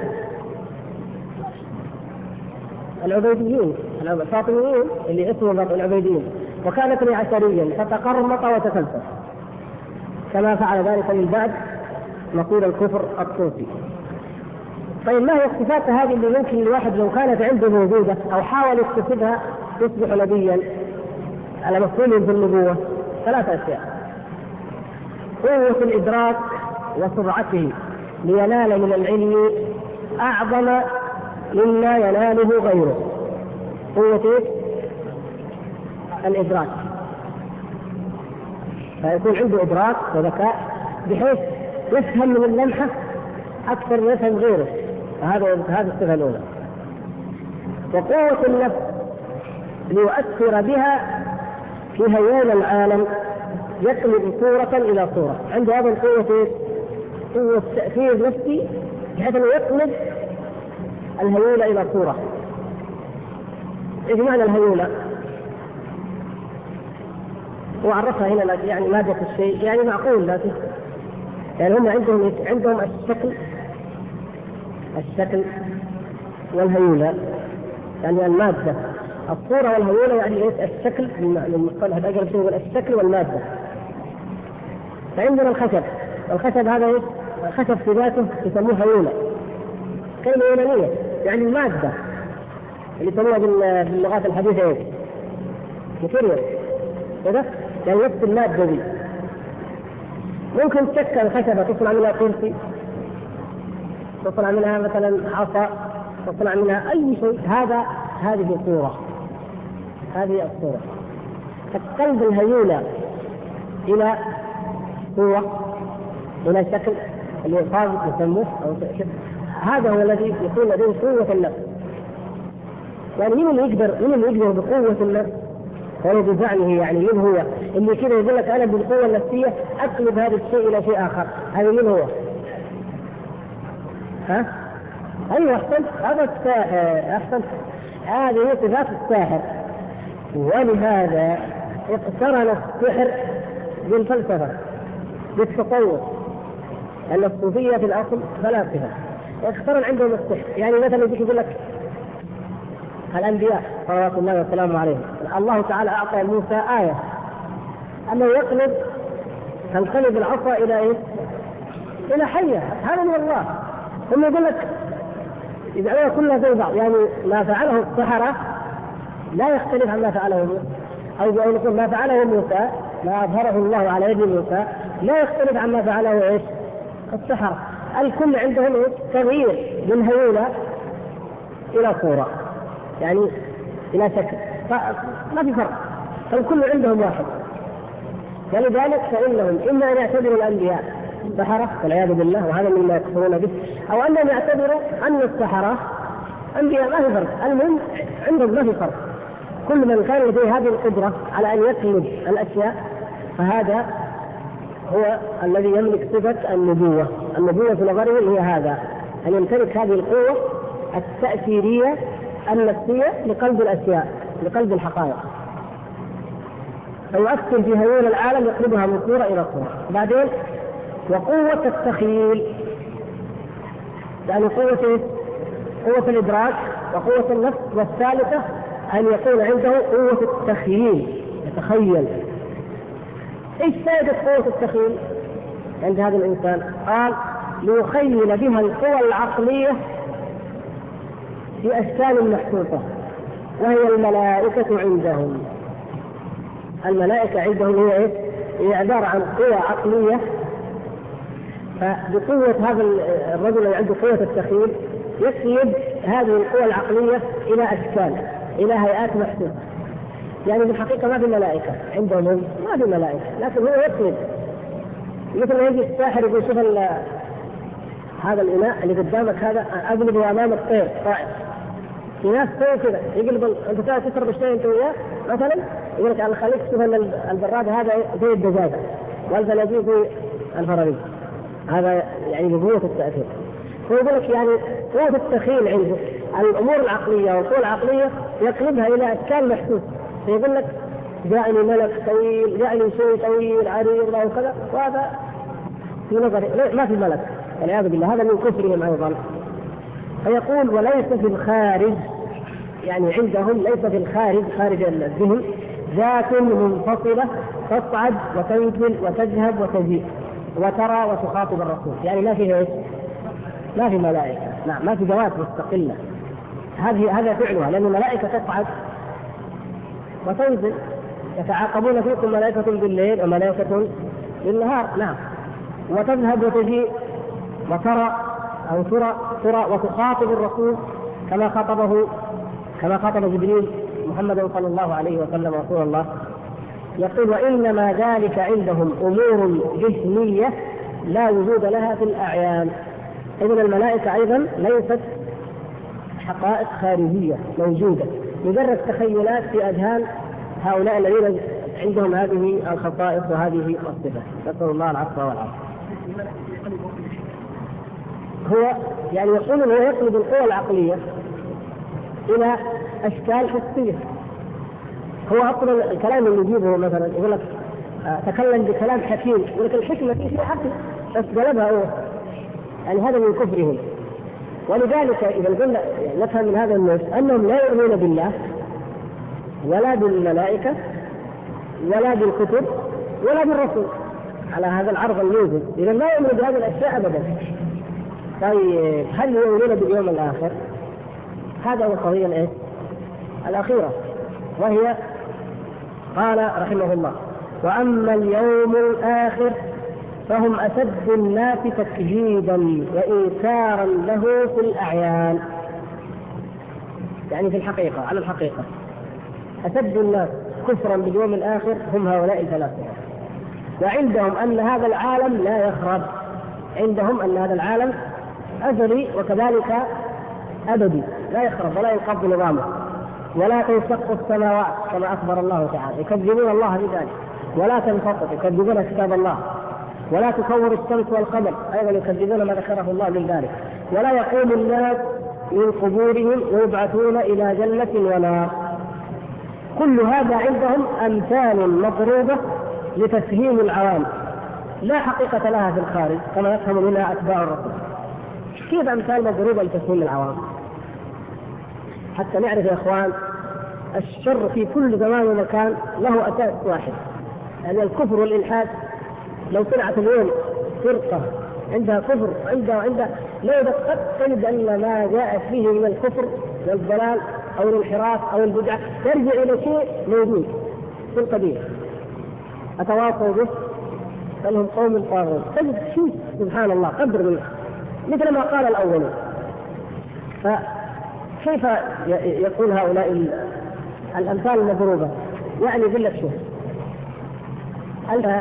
العبيديين الفاطميين اللي اسمهم العبيديين، وكان 12 فتقرمط وتفلسف كما فعل ذلك من بعد نقول الكفر الصوفي. طيب ما هي الصفات هذه اللي ممكن الواحد لو كانت عنده موجودة أو حاول يكتسبها يصبح نبيا على مفهوم في النبوة؟ 3 أشياء: قوة الإدراك وسرعته لينال من العلم أعظم مما يناله غيره. قوة الإدراك، فيكون عنده إدراك وذكاء بحيث يفهم من اللمحة أكثر من يفهم غيره، هذا الصفة الأولى. وقوة النفس ليؤثر بها في هيول العالم، يقلب صورة إلى صورة. عنده هذه القوة، قوة تأثير نفسي بحيث أنه يقلب الهيولة إلى صورة. إيش معنى الهيولة؟ وعرفها هنا يعني مادة الشيء، يعني معقول، لكن يعني هم عندهم الشكل والهيولة، يعني المادة الصورة والهيولة يعني الشكل، من مصطلح الأجرب يقول الشكل والمادة. فعندنا الخشب، والخشب هذا خشب في ذاته يسموه هيولة، كلمة يونانية يعني المادة اللي يسموها باللغات الحديثة ماتيريال كذا، يعني نفس المادة دي. ممكن تشكل الخشبة تصنع منها كرسي، تصنع منها مثلا عصا، تصنع منها أي شيء. هذه صورة، هذه الصورة. فقلب الهيولة إلى صورة، إلى شكل اللي يسموه أو شكل، هذا هو الذي يكون لديه قوة النفس. يعني من اللي يقدر بقوة النفس هو بزعمه، يعني من هو اللي كده يقول لك أنا بالقوة النفسية أقلب هذا الشيء إلى شيء آخر؟ هذا من هو؟ ها؟ أيوة أحسن، هذا الساحر. أحسن، هذه صفات الساحر. ولهذا اقترن السحر بالفلسفة، بالتصوف، أن الصوفية في الأصل فلاسفة، اقترن عندهم السحر. يعني مثلا يجيك يقول لك الأنبياء صلوات الله وسلامه عليهم، الله تعالى أعطى موسى آية أنه تنقلب العصا إلى إيه؟ إلى حية. هذا من الله. ثم يقول لك إذا كلها زي بعض، يعني ما فعله السحرة لا يختلف عما فعله موسى، أو نقول ما فعله موسى، ما أظهره الله على يد موسى لا يختلف عما فعله إيش؟ السحرة. الكل عندهم تغيير من هيولة إلى صورة، يعني إلى شكل، ما في فرق، الكل عندهم واحد. ولذلك فإنهم إما أن يعتبروا الأنبياء سحرة والعياذ بالله، وهذا مما يكفرون به، أو أنهم يعتبروا أن السحرة أنبياء. ما في فرق، المهم عندهم ما في فرق. كل من كان لديه هذه القدرة على أن يقلب الأشياء فهذا هو الذي يملك صفة النبوة. النبوة في نظرهم هي هذا، أن يمتلك هذه القوة التأثيرية النفسية لقلب الأشياء، لقلب الحقائق، فيؤثر في هيول العالم، يقلبها من صورة إلى صورة. بعدين وقوة التخيل، يعني قوة الإدراك وقوة النفس. والثالثة أن يكون عنده قوة التخيل، يتخيل. إيش فائدة قوة التخيل عند هذا الإنسان؟ قال ليخيل بها القوى العقلية في أشكال محسوسة، وهي الملائكة عندهم. الملائكة عندهم هي عبارة عن قوى عقلية. فبقوة هذا الرجل اللي عنده قوة التخيل يقلب هذه القوى العقلية إلى أشكال، إلى هيئات محسوسة. يعني في الحقيقة ما في ملائكة عندهم، ما في ملائكة، لكن هو يقلب. مثل ما يجي الساحر يقول شوف هذا الإناء اللي قدامك هذا أقلبه أمام الطير طائر. في ناس تسوي كذا، يقلب أنت تشرب الشاي أنت وياه مثلا، يقول لك أنا خليك تشوف أن البراد هذا زي الدجاجة والفلاجين زي الفراريج. هذا يعني بقوة التأثير. فيقول لك يعني قوة التخيل عنده الأمور العقلية والقوة العقلية يقلبها إلى أشكال محسوسة. فيقول لك جاءني ملك طويل، جاءني شيء طويل عريض أو كذا، وهذا في نظري ما في ملك والعياذ بالله، هذا من كفرهم أيضا. فيقول وليس في الخارج، يعني عندهم ليس في الخارج، خارج الذهن، ذات منفصلة تصعد وتنزل وتذهب وتجيء وترى وتخاطب الرسول. يعني ما فيها ايش؟ ما في ملائكة، نعم، ما في ذوات مستقلة. هذا فعلها، لأن الملائكة تصعد وتنزل، يتعاقبون فيكم ملائكة بالليل وملائكة بالنهار، نعم، وتذهب وتجيء وترى أو ترى وتخاطب الرسول كما خاطب جبريل محمد صلى الله عليه وسلم رسول الله. يقول وإنما ذلك عندهم أمور جسمية لا وجود لها في الأعيان. إذن الملائكة أيضا ليست حقائق خارجية موجودة، مجرد تخيلات في أذهان هؤلاء الذين عندهم هذه الخصائص وهذه الصفات. نسأل الله العفو والعافية. هو يعني يقول هو يقلب القوى العقلية إلى أشكال حسية. هو أصلا الكلام اللي يجيبه مثلا يقول لك تكلم بكلام حكيم، يقول لك الحكمة في عقل بس قلبها هو، يعني هذا من كفرهم. ولذلك إذا قلنا نفهم من هذا النص أنهم لا يؤمنون بالله ولا بالملائكة ولا بالكتب ولا بالرسل على هذا العرض الموجود. إذا لا يؤمن بهذه الأشياء أبدا. طيب هل يؤمنون باليوم الآخر؟ هذا هو القضية الأخيرة، وهي قال رحمه الله: وأما اليوم الآخر فهم أشد الناس تكذيبا وإنكارا له في الأعيان. يعني في الحقيقة، على الحقيقة أشد الناس كفرا باليوم الآخر هم هؤلاء الثلاثة. وعندهم أن هذا العالم لا يخرب، عندهم أن هذا العالم أزلي وكذلك أبدي، لا يخرب ولا ينقض نظامه ولا تنشق السماوات كما أخبر الله تعالى، يكذبون الله بذلك، ولا تنفطر، يكذبون كتاب الله، ولا تكور الشمس والقمر، أيضا يكذبون ما ذكره الله من ذلك، ولا يقوم الناس من قبورهم ويبعثون إلى جنة ونار. كل هذا عندهم أمثال مضروبة لتفهيم العوام لا حقيقة لها في الخارج كما يفهم منها أتباع الرسول. كيف أمثال مضروبة لتفهيم العوام؟ حتى نعرف يا إخوان الشر في كل زمان ومكان له أساس واحد، يعني الكفر والإلحاد. لو طلعت اليوم فرقة عندها كفر عندها لا قد تجد أن ما جاءت فيه من الكفر والضلال أو الانحراف أو البدعة ترجع إلى شيء موجود في القديم أتواصوا به، بل هم قوم طاغون. تجد شيء سبحان الله قدر منه مثل ما قال الأولون. فكيف يقول هؤلاء الأمثال المضروبة؟ يعني يقول لك شوف، أنت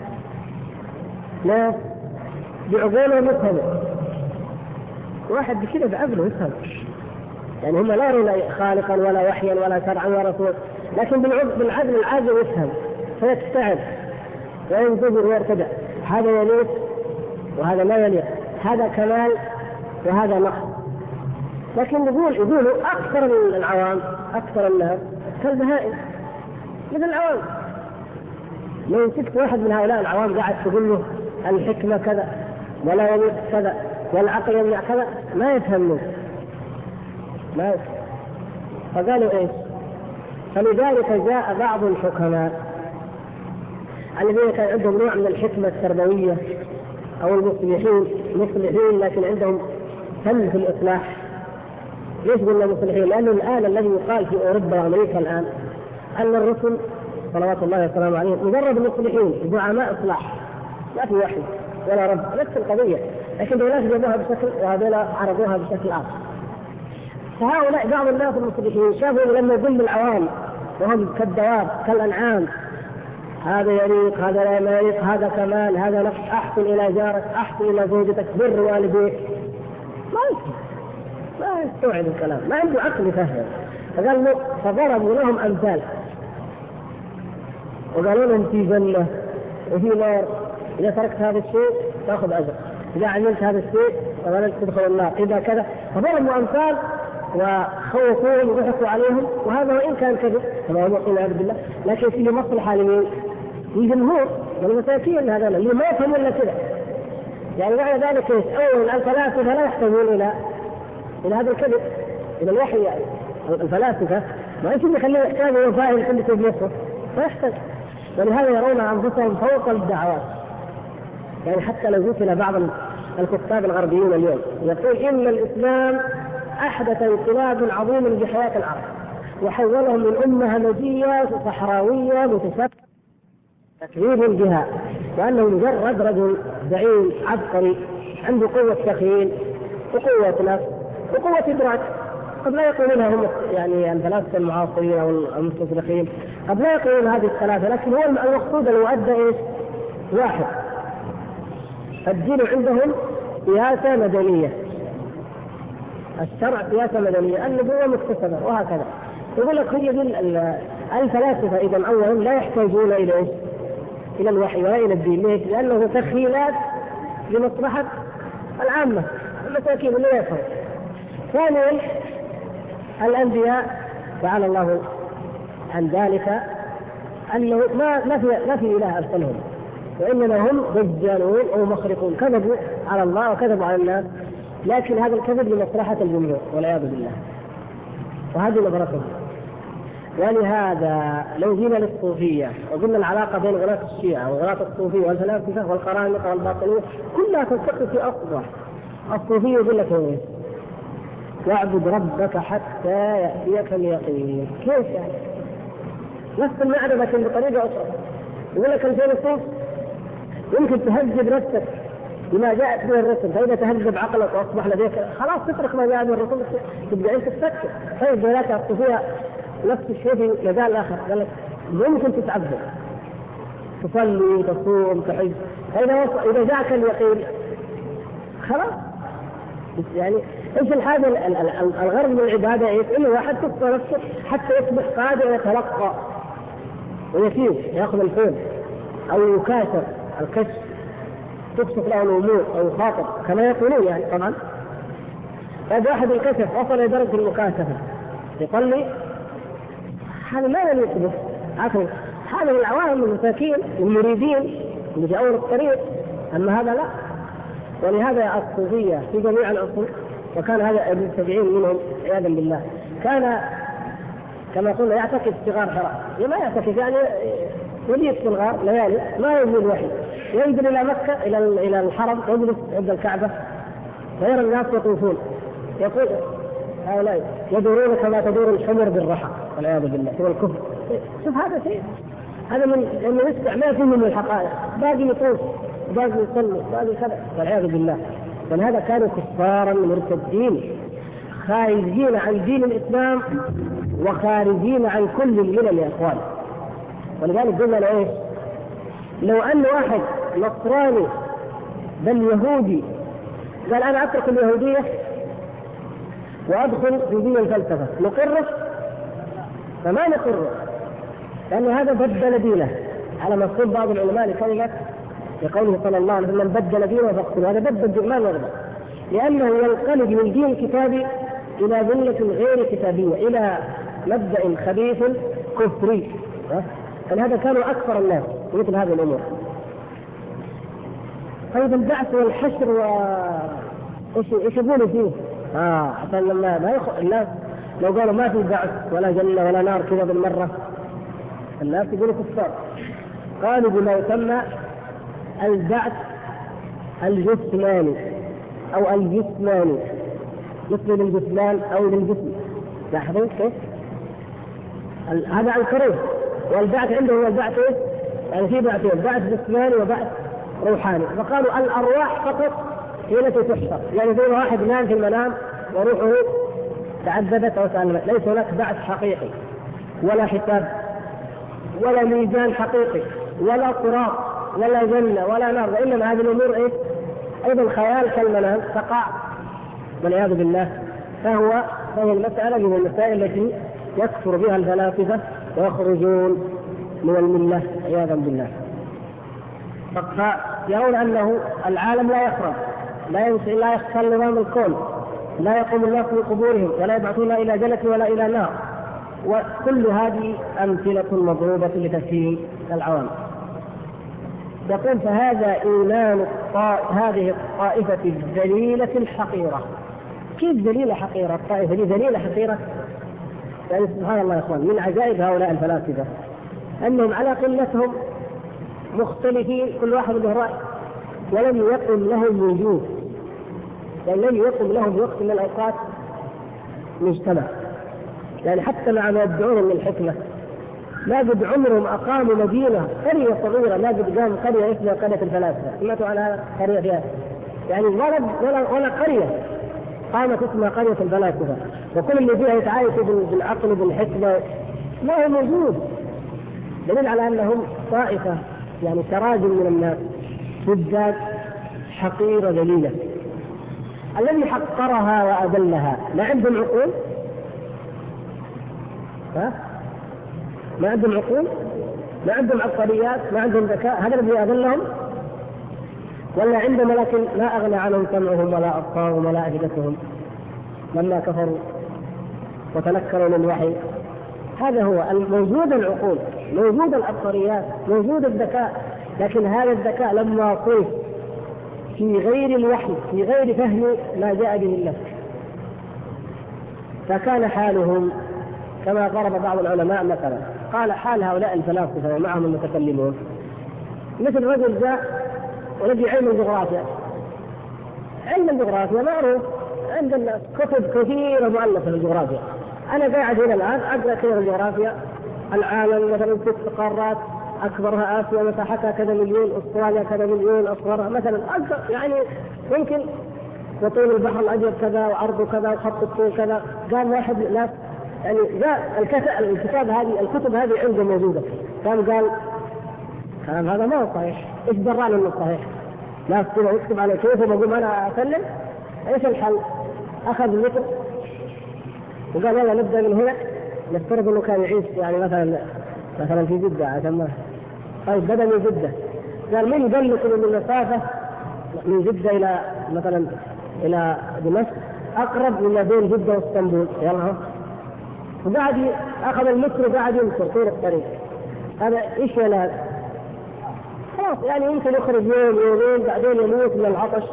ناس بعقوله يفهموا، واحد بكذا بعقله يفهم، يعني هم لا يرون خالقا ولا وحيا ولا شرعا ولا رسول، لكن بالعقل العاجل يفهم فيتساعد وينتظر ويرتدع، هذا يليق وهذا لا يليق، هذا كمال وهذا نقص. لكن يقولوا أكثر العوام أكثر الناس كالبهائم مثل العوام. لو مسكت واحد من هؤلاء العوام قاعد تقول له الحكمة كذا ولا يليق كذا والعقل يمنع كذا ما يفهمون، ما يفهم. فقالوا إيش؟ فلذلك جاء بعض الحكماء الذين كان عندهم نوع من الحكمة التربوية أو المصلحين لكن عندهم فن في الإصلاح. ليش قلنا مصلحين؟ لأنه الآن الذي يقال في أوروبا وأمريكا الآن أن الرسل صلوات الله وسلامه عليهم مجرد مصلحين زعماء إصلاح، لا في وحي ولا رب، نفس القضية، لكن دولات جابوها بشكل وهذول عرضوها بشكل آخر. فهؤلاء بعض الناس المصلحين شافوا لما يقول العوام وهم كالدواب كالأنعام هذا يليق هذا لا يليق، هذا كمال هذا نقص، أحسن إلى جارك أحسن إلى زوجتك بر والديك، ما يستوعب الكلام، ما عنده عقل يفهم. فضربوا لهم أمثال وقالوا لهم في جنة وفي نار، إذا تركت هذا الشيء تأخذ أجر، إذا عملت هذا الشيء فلن تدخل النار، إذا كذا. فضربوا أمثال وخوفوهم وضحكوا عليهم، وهذا وإن كان كذب كما هو والعياذ بالله، لكن فيه مصلحة لمين؟ للجمهور والمساكين هذا اللي ما يفهمون إلا كذا. يعني معنى ذلك أولا الفلاسفة لا يحتاجون إلى هذا الكذب، إلى الوحي. يعني الفلاسفة ما يمكن يخليه يحتاج إلى فاهم كل شيء بنفسه، ما يحتاج. ولهذا يرون أنفسهم فوق الدعوات. يعني حتى لو جئت إلى بعض الكتاب الغربيين اليوم يقول إن الإسلام أحدث انقلاب عظيم بحياة العرب وحولهم من أمة همجية صحراوية متشابهة تكذيب بها، وأنه مجرد رجل زعيم عبقري عنده قوة تخيل وقوة نفس وقوة إدراك. قد لا يقولونها هم يعني الفلاسفة المعاصرين أو المستشرقين، قد لا يقولون هذه الثلاثة، لكن هو المقصود المؤدى إيش؟ واحد. الدين عندهم سياسة مدنية، الشرع سياسة مدنية، النبوة مكتسبة، وهكذا. يقول لك هي الفلاسفة إذا أولا لا يحتاجون إلى إيش؟ إلى الوحي ولا إلى الدين. ليش؟ لأنه تخيلات لمصلحة العامة المساكين اللي يفهم. ثانيا الأنبياء تعالى الله عن ذلك أنه ما في إله أرسلهم، وإنما هم دجالون أو مخرقون، كذبوا على الله وكذبوا على الناس، لكن هذا الكذب لمصلحة الجمهور والعياذ بالله، وهذه نظرتهم. ولهذا لو جينا للصوفية وقلنا العلاقة بين غلاة الشيعة وغلاة الصوفية والفلاسفة والقرامطة والباطنية كلها تلتقي في أصبح. الصوفية يقول لك ايه؟ واعبد ربك حتى يأتيك اليقين. كيف يعني؟ نفس المعنى لكن بطريقة أخرى. يقول لك الفيلسوف يمكن تهذب نفسك بما جاءت به الرسل، فإذا تهذب عقلك وأصبح لديك خلاص تترك ما جاء به الرسل تبدأ أنت تفكر. طيب ولكن الصوفية نفس الشيء في مجال آخر، قال لك ممكن تتعبد تصلي تصوم تحج، إذا جاءك اليقين خلاص. يعني ايش الحاجة الغرض من العبادة ايش؟ انه واحد تصفى نفسه حتى يصبح قادر يتلقى ويسير ياخذ الفهم او يكاشف الكشف تكشف له الامور او يخاطب كما يقولون يعني. طبعا هذا واحد الكشف وصل الى درجة المكاشفة يقول لي هذا ما يليق به، هذا العوام المساكين المريدين اللي في اول الطريق، اما هذا لا. ولهذا الصوفية في جميع العصور، وكان هذا ابن السبعين منهم عياذا بالله، كان كما قلنا يعتكف صغار حراء. لما يعتكف يعني يليق في الغار ليالي ما يجي الوحي، ينزل الى مكة الى الحرم يجلس عند الكعبة ويرى الناس يطوفون، يقول هؤلاء يدورون كما تدور الحمر بالرحى والعياذ بالله. هو الكفر. شوف هذا شيء، هذا من انه يسمع ما فيه من الحقائق، باقي يطوف باقي يصلي باقي كذا والعياذ بالله. ولهذا كانوا كفارا مرتدين خارجين عن دين الاسلام وخارجين عن كل الملل يا اخوان. ولذلك قلنا ايش؟ لو ان واحد نصراني بل يهودي قال انا اترك اليهوديه وادخل في دين الفلسفه نقره؟ فما نقره، لان هذا بدل دينه على ما يقول بعض العلماء لكلمه لقوله صلى الله عليه وسلم بدل دينه فاقتلوه. هذا بدل ما يرضى، لانه ينقلب من دين كتابي الى مله غير كتابيه، الى مبدا خبيث كفري. فلهذا كانوا اكثر الناس مثل هذه الامور. طيب البعث والحشر ايش يقولوا فيه؟ عشان لما ما الناس لو قالوا ما في بعث ولا جنه ولا نار كذا بالمره الناس يقولوا كفار. قالوا بما يسمى البعث الجسماني او الجسماني، مثل للجسمان او للجسم. لاحظوا كيف؟ هذا عن كريه. والبعث عنده هو البعث ايه؟ يعني في بعثين، بعث جسماني وبعث روحاني. فقالوا الارواح فقط هي التي تحشر، يعني زي واحد نام في المنام وروحه تعذبت او سالمت، ليس هناك بعث حقيقي ولا حساب ولا ميزان حقيقي ولا صراط ولا جنه ولا نار، وانما هذه الامور ايه؟ ايضا خيال كالمنام تقع والعياذ بالله. فهي المساله من المسائل التي يكفر بها الفلاسفه ويخرجون من المله عياذا بالله. فيرون انه العالم لا يخرب، لا يختل نظام الكون، لا يقوم الناس من قبورهم ولا يبعثون الى جنه ولا الى نار. وكل هذه امثله مضروبه لتفهيم العوام. يقول فهذا ايمان هذه الطائفه الذليله الحقيره. كيف ذليله حقيره؟ الطائفه دي ذليله حقيره؟ يعني سبحان الله يا اخوان، من عجائب هؤلاء الفلاسفه انهم على قلتهم مختلفين كل واحد له راي، ولم يقم لهم وجود، يعني لم يقم لهم وقت من الاوقات مجتمع. يعني حتى مع ما يدعون من الحكمه ما قد عمرهم اقاموا مدينه قريه صغيره، ما قد قام قريه اسمها قريه الفلاسفه. سمعتوا على قريه فيها يعني ولا قريه قامت اسمها قريه الفلاسفه، وكل اللي فيها يتعايش بالعقل وبالحكمه ما هو موجود. دليل على انهم طائفه يعني تراجم من الناس سذاج حقيره ذليله. الذي حقرها واذلها ما عندهم عقول؟ ما عندهم عقول؟ ما عندهم عبقريات؟ ما عندهم ذكاء؟ هذا الذي اذلهم؟ ولا عندهم لكن ما اغنى عنهم سمعهم ولا ابصارهم ولا افئدتهم لما كفروا وتنكروا للوحي؟ هذا هو موجود العقول، موجود العبقريات، موجود الذكاء، لكن هذا الذكاء لما صرف في غير الوحي في غير فهم ما جاء به الله فكان حالهم كما ضرب بعض العلماء مثلا، قال حال هؤلاء الفلاسفة ومعهم المتكلمون مثل رجل جاء ولدي علم الجغرافيا. علم الجغرافيا معروف عند الناس، كتب كثيرة مؤلفة في الجغرافيا. أنا قاعد هنا الآن أقرأ كثير الجغرافيا، العالم مثلا 6 قارات، أكبرها آسيا مساحتها كذا مليون، أستراليا كذا مليون، أصغرها مثلا أكثر يعني يمكن، وطول البحر الأبيض كذا وعرضه كذا وخط الطول كذا. قال واحد ناس يعني جاء الكتاب هذه الكتب هذه عنده موجودة، قال هذا ما هو صحيح، ايش درانا انه صحيح؟ ناس كذا يكتب على كيفه بقوم انا اسلم. ايش الحل؟ اخذ المتر وقال يلا نبدا من هنا، نفترض انه كان يعيش يعني مثلا في جده عشان ما، طيب بدا من جده، قال من قال لكم ان المسافه من جده الى مثلا الى دمشق اقرب من بين جده واسطنبول؟ يلا وقاعد اخذ المتر وقاعد يمسر طول الطريق. هذا ايش ولا خلاص يعني يمكن يخرج يوم يومين بعدين يموت من العطش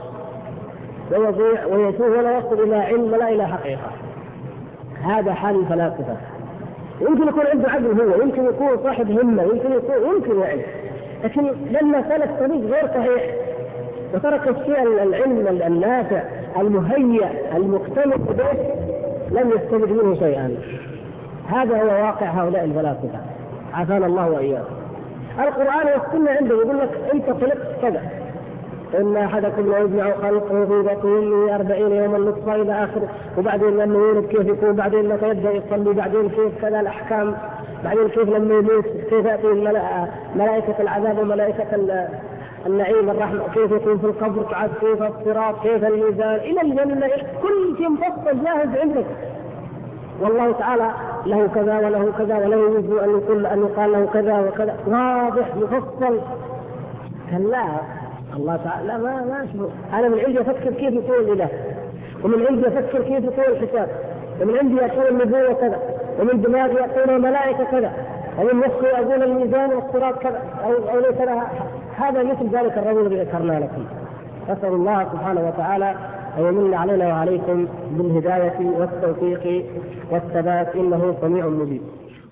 ويضيع ويتوه ولا يصل الى علم ولا الى حقيقه. هذا حال الفلاسفه. يمكن يكون عنده عقل هو، يمكن يكون صاحب همه، يمكن يعني، لكن لما سلك طريق غير صحيح وترك الشيء العلم النافع المهيأ المقتنع به لم يستفد منه شيئا. هذا هو واقع هؤلاء الفلاسفه، عافانا الله واياكم. القرآن والسنة عنده يقول لك أنت خلقت كذا، إن أحدكم لا يجمع خلقه في بطنه 40 يوما نطفة إلى آخره، وبعدين لما يولد كيف يكون، بعدين لما يبدأ يصلي، بعدين كيف كذا الأحكام، بعدين كيف لما يموت كيف يأتي ملائكة العذاب وملائكة النعيم الرحمة، كيف يكون في القبر، كيف الصراط، كيف الميزان إلى الجنة، كل شيء مفصل جاهز عندك. والله تعالى له كذا وله كذا وله يجب أن يقال له كذا وكذا، واضح مفصل. كلا الله تعالى لا ما أشبه. أنا من عندي أفكر كيف يكون الإله، ومن عندي أفكر كيف يكون الحساب، ومن عندي أقول النبوة كذا، ومن دماغي أقول الملائكة كذا، ومن مخي أقول الميزان والصراط كذا أو ليس لها. هذا مثل ذلك الرجل الذي ذكرنا لكم. أسأل الله سبحانه وتعالى أن يمن علينا وعليكم بالهداية والتوفيق والثبات، إنه سميع مجيب.